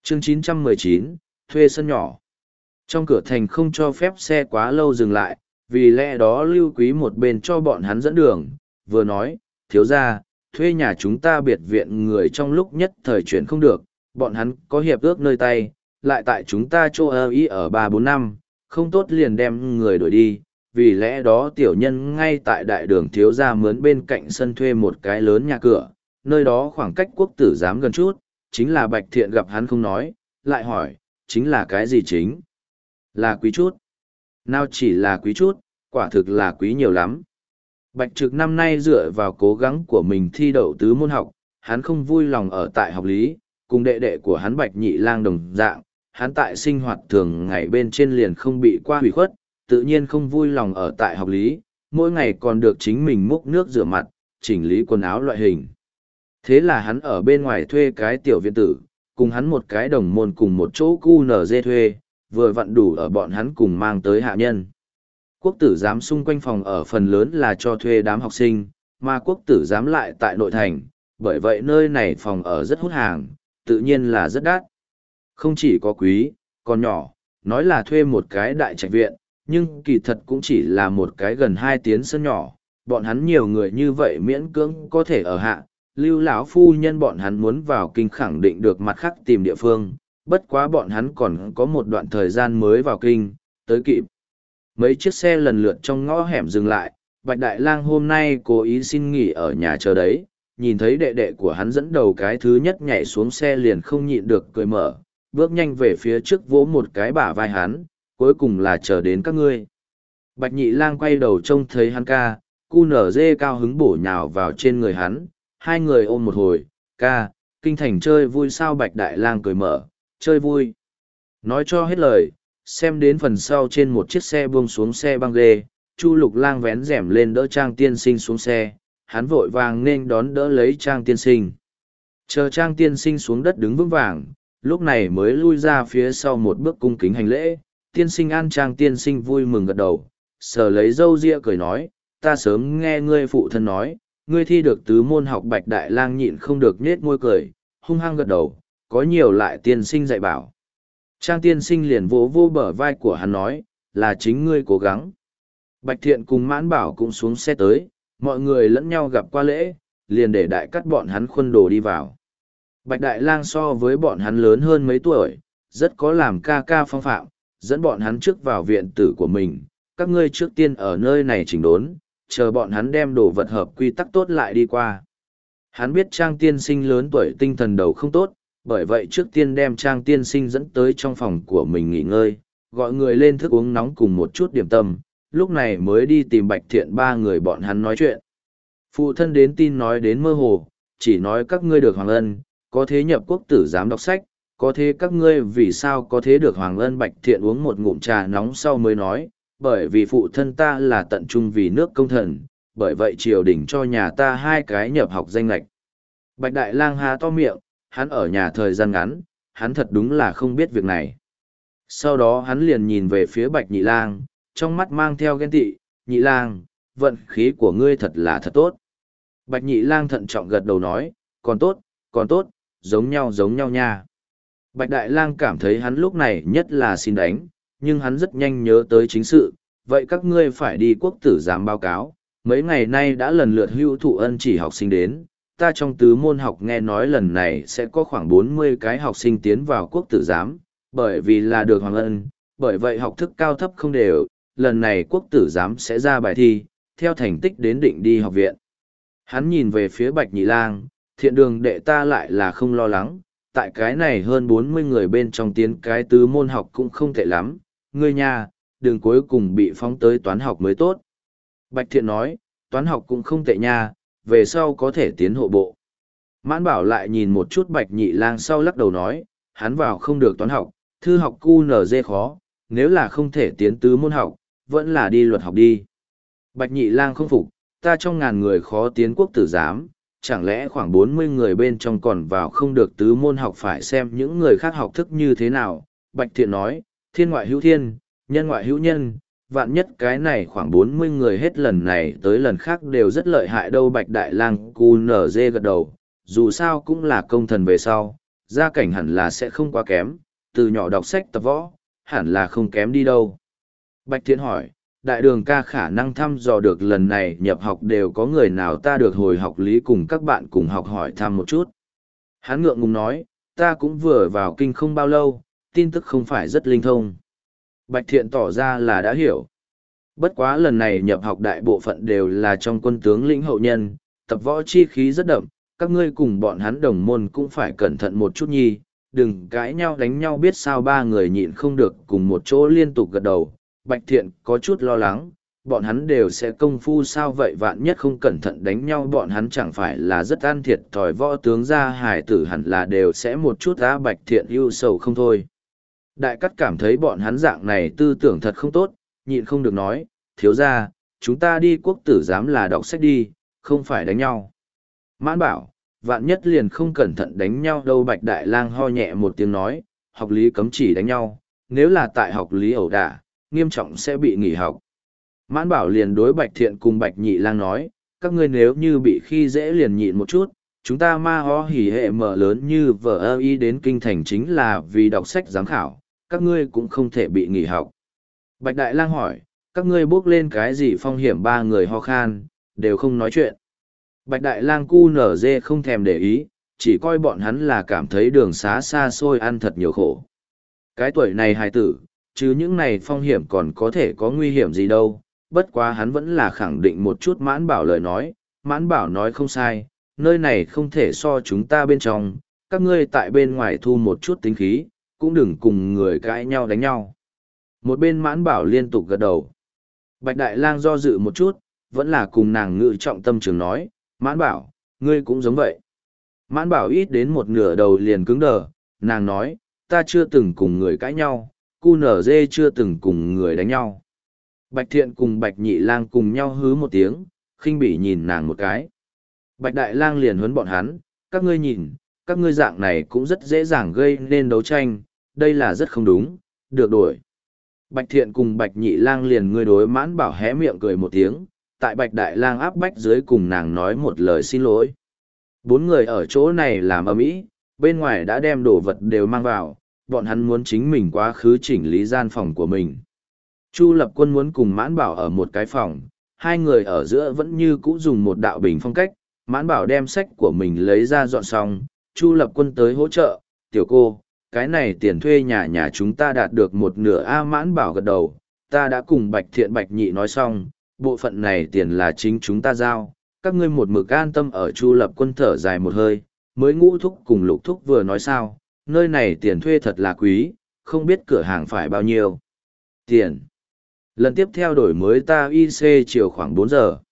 Chương 919, thuê sân nhỏ. Trong cửa thành không cho phép xe quá lâu dừng lại, vì lẽ đó Lưu Quý một bên cho bọn hắn dẫn đường, vừa nói, thiếu gia, thuê nhà chúng ta biệt viện người trong lúc nhất thời chuyển không được, bọn hắn có hiệp ước nơi tay, lại tại chúng ta chỗ ý ở 3-4 năm, không tốt liền đem người đuổi đi, vì lẽ đó tiểu nhân ngay tại đại đường thiếu gia mướn bên cạnh sân thuê một cái lớn nhà cửa, nơi đó khoảng cách quốc tử giám gần chút, chính là Bạch Thiện gặp hắn không nói, lại hỏi, chính là cái gì chính? Là quý chút. Nào chỉ là quý chút, quả thực là quý nhiều lắm. Bạch Trực năm nay dựa vào cố gắng của mình thi đậu tứ môn học, hắn không vui lòng ở tại học lý, cùng đệ đệ của hắn Bạch Nhị Lang đồng dạng, hắn tại sinh hoạt thường ngày bên trên liền không bị qua hủy khuất, tự nhiên không vui lòng ở tại học lý, mỗi ngày còn được chính mình múc nước rửa mặt, chỉnh lý quần áo loại hình. Thế là hắn ở bên ngoài thuê cái tiểu viện tử, cùng hắn một cái đồng môn cùng một chỗ cu nở dê thuê, vừa vặn đủ ở bọn hắn cùng mang tới hạ nhân. Quốc tử giám xung quanh phòng ở phần lớn là cho thuê đám học sinh, mà quốc tử giám lại tại nội thành, bởi vậy nơi này phòng ở rất hút hàng, tự nhiên là rất đắt. Không chỉ có quý, còn nhỏ, nói là thuê một cái đại trạch viện, nhưng kỳ thật cũng chỉ là một cái gần 2 tiến sân nhỏ, bọn hắn nhiều người như vậy miễn cưỡng có thể ở hạ. Lưu lão phu nhân bọn hắn muốn vào kinh khẳng định được mặt khác tìm địa phương, bất quá bọn hắn còn có một đoạn thời gian mới vào kinh, tới kịp. Mấy chiếc xe lần lượt trong ngõ hẻm dừng lại, Bạch Đại Lang hôm nay cố ý xin nghỉ ở nhà chờ đấy, nhìn thấy đệ đệ của hắn dẫn đầu cái thứ nhất nhảy xuống xe liền không nhịn được cười mở, bước nhanh về phía trước vỗ một cái bả vai hắn, cuối cùng là chờ đến các ngươi. Bạch Nhị Lang quay đầu trông thấy hắn ca, cu nở dê cao hứng bổ nhào vào trên người hắn, hai người ôm một hồi, ca, kinh thành chơi vui sao? Bạch Đại Lang cười mở, chơi vui. Nói cho hết lời, xem đến phần sau trên một chiếc xe buông xuống xe băng ghê, Chu Lục Lang vén rèm lên đỡ Trang Tiên Sinh xuống xe, hắn vội vàng nên đón đỡ lấy Trang Tiên Sinh. Chờ Trang Tiên Sinh xuống đất đứng vững vàng, lúc này mới lui ra phía sau một bước cung kính hành lễ. Tiên Sinh an. Trang Tiên Sinh vui mừng gật đầu, sờ lấy râu ria cười nói, ta sớm nghe ngươi phụ thân nói, ngươi thi được tứ môn học. Bạch Đại Lang nhịn không được nhết môi cười, hung hăng gật đầu, có nhiều lại tiên sinh dạy bảo. Trang Tiên Sinh liền vỗ vô bờ vai của hắn nói, là chính ngươi cố gắng. Bạch Thiện cùng Mãn Bảo cũng xuống xe tới, mọi người lẫn nhau gặp qua lễ, liền để đại cắt bọn hắn khuân đồ đi vào. Bạch Đại Lang so với bọn hắn lớn hơn mấy tuổi, rất có làm ca ca phong phạm, dẫn bọn hắn trước vào viện tử của mình, các ngươi trước tiên ở nơi này chỉnh đốn, chờ bọn hắn đem đồ vật hợp quy tắc tốt lại đi qua. Hắn biết Trang Tiên Sinh lớn tuổi tinh thần đầu không tốt, bởi vậy trước tiên đem Trang Tiên Sinh dẫn tới trong phòng của mình nghỉ ngơi, gọi người lên thức uống nóng cùng một chút điểm tâm, lúc này mới đi tìm Bạch Thiện ba người bọn hắn nói chuyện. Phụ thân đến tin nói đến mơ hồ, chỉ nói các ngươi được Hoàng Ân, có thế nhập quốc tử giám đọc sách, có thế các ngươi vì sao có thế được Hoàng Ân. Bạch Thiện uống một ngụm trà nóng sau mới nói, bởi vì phụ thân ta là tận trung vì nước công thần, bởi vậy triều đình cho nhà ta 2 cái nhập học danh lệch. Bạch Đại Lang há to miệng, hắn ở nhà thời gian ngắn, hắn thật đúng là không biết việc này. Sau đó hắn liền nhìn về phía Bạch Nhị Lang, trong mắt mang theo ghen tị, Nhị Lang, vận khí của ngươi thật là thật tốt. Bạch Nhị Lang thận trọng gật đầu nói, còn tốt, giống nhau nha. Bạch Đại Lang cảm thấy hắn lúc này nhất là xin đánh, nhưng hắn rất nhanh nhớ tới chính sự, vậy các ngươi phải đi quốc tử giám báo cáo, mấy ngày nay đã lần lượt hưu thụ ân chỉ học sinh đến, ta trong tứ môn học nghe nói lần này sẽ có khoảng 40 cái học sinh tiến vào quốc tử giám, bởi vì là được Hoàng Ân, bởi vậy học thức cao thấp không đều, lần này quốc tử giám sẽ ra bài thi, theo thành tích đến định đi học viện. Hắn nhìn về phía Bạch Nhị Lang, Thiện Đường đệ ta lại là không lo lắng, tại cái này hơn 40 người bên trong tiến cái tứ môn học cũng không tệ lắm, ngươi nha, đường cuối cùng bị phóng tới toán học mới tốt. Bạch Thiện nói, toán học cũng không tệ nha, về sau có thể tiến hộ bộ. Mãn Bảo lại nhìn một chút Bạch Nhị Lang sau lắc đầu nói, hắn vào không được toán học, thư học QNZ khó, nếu là không thể tiến tứ môn học, vẫn là đi luật học đi. Bạch Nhị Lang không phục, ta trong ngàn người khó tiến quốc tử giám, chẳng lẽ khoảng 40 người bên trong còn vào không được tứ môn học, phải xem những người khác học thức như thế nào. Bạch Thiện nói, thiên ngoại hữu thiên, nhân ngoại hữu nhân, vạn nhất cái này khoảng 40 người hết lần này tới lần khác đều rất lợi hại đâu. Bạch Đại Lang QNZ gật đầu, dù sao cũng là công thần về sau, Gia cảnh hẳn là sẽ không quá kém, từ nhỏ đọc sách tập võ, hẳn là không kém đi đâu. Bạch Thiện hỏi, đại đường ca khả năng thăm dò được lần này nhập học đều có người nào ta được hồi học lý cùng các bạn cùng học hỏi thăm một chút. Hắn ngượng ngùng nói, ta cũng vừa vào kinh không bao lâu, tin tức không phải rất linh thông. Bạch Thiện tỏ ra là đã hiểu. Bất quá lần này nhập học đại bộ phận đều là trong quân tướng lĩnh hậu nhân, tập võ chi khí rất đậm, các ngươi cùng bọn hắn đồng môn cũng phải cẩn thận một chút nhi, đừng cãi nhau đánh nhau biết sao ba người nhịn không được cùng một chỗ liên tục gật đầu. Bạch Thiện có chút lo lắng, bọn hắn đều sẽ công phu sao vậy vạn nhất không cẩn thận đánh nhau bọn hắn chẳng phải là rất ăn thiệt thòi võ tướng gia hải tử hẳn là đều sẽ một chút á Bạch Thiện ưu sầu không thôi. Đại cắt cảm thấy bọn hắn dạng này tư tưởng thật không tốt, nhịn không được nói, thiếu ra, chúng ta đi quốc tử giám là đọc sách đi, không phải đánh nhau. Mãn bảo, vạn nhất liền không cẩn thận đánh nhau đâu Bạch Đại Lang ho nhẹ một tiếng nói, học lý cấm chỉ đánh nhau, nếu là tại học lý ẩu đả, nghiêm trọng sẽ bị nghỉ học. Mãn bảo liền đối Bạch Thiện cùng Bạch Nhị Lang nói, các ngươi nếu như bị khi dễ liền nhịn một chút, chúng ta ma ho hỉ hệ mở lớn như vợ ơ y đến kinh thành chính là vì đọc sách giám khảo, các ngươi cũng không thể bị nghỉ học. Bạch Đại Lang hỏi, các ngươi bước lên cái gì phong hiểm ba người ho khan, đều không nói chuyện. Bạch Đại Lang cu nở dê không thèm để ý, chỉ coi bọn hắn là cảm thấy đường xá xa xôi ăn thật nhiều khổ. Cái tuổi này hài tử, chứ những này phong hiểm còn có thể có nguy hiểm gì đâu, bất quá hắn vẫn là khẳng định một chút Mãn Bảo lời nói, Mãn Bảo nói không sai, nơi này không thể so chúng ta bên trong, các ngươi tại bên ngoài thu một chút tính khí, cũng đừng cùng người cãi nhau đánh nhau. Một bên Mãn Bảo liên tục gật đầu. Bạch Đại Lang do dự một chút, vẫn là cùng nàng ngự trọng tâm trường nói, Mãn Bảo, ngươi cũng giống vậy. Mãn Bảo ít đến một nửa đầu liền cứng đờ, nàng nói, ta chưa từng cùng người cãi nhau, cu nở dê chưa từng cùng người đánh nhau. Bạch Thiện cùng Bạch Nhị Lang cùng nhau hứ một tiếng, khinh bỉ nhìn nàng một cái. Bạch Đại Lang liền huấn bọn hắn, các ngươi nhìn, các ngươi dạng này cũng rất dễ dàng gây nên đấu tranh, đây là rất không đúng, được đổi. Bạch Thiện cùng Bạch Nhị Lang liền ngươi đối Mãn Bảo hé miệng cười một tiếng, tại Bạch Đại Lang áp bách dưới cùng nàng nói một lời xin lỗi. Bốn người ở chỗ này làm ầm ĩ, bên ngoài đã đem đồ vật đều mang vào, bọn hắn muốn chính mình quá khứ chỉnh lý gian phòng của mình. Chu Lập Quân muốn cùng Mãn Bảo ở một cái phòng, hai người ở giữa vẫn như cũ dùng một đạo bình phong cách, Mãn Bảo đem sách của mình lấy ra dọn xong, Chu Lập Quân tới hỗ trợ, tiểu cô, cái này tiền thuê nhà chúng ta đạt được một nửa A Mãn Bảo gật đầu, ta đã cùng Bạch Thiện Bạch Nhị nói xong, bộ phận này tiền là chính chúng ta giao, các ngươi một mực an tâm ở. Chu Lập Quân thở dài một hơi, mới Ngũ Thúc cùng Lục Thúc vừa nói sao, nơi này tiền thuê thật là quý, không biết cửa hàng phải bao nhiêu tiền. Lần tiếp theo đổi mới ta IC chiều khoảng 4 giờ.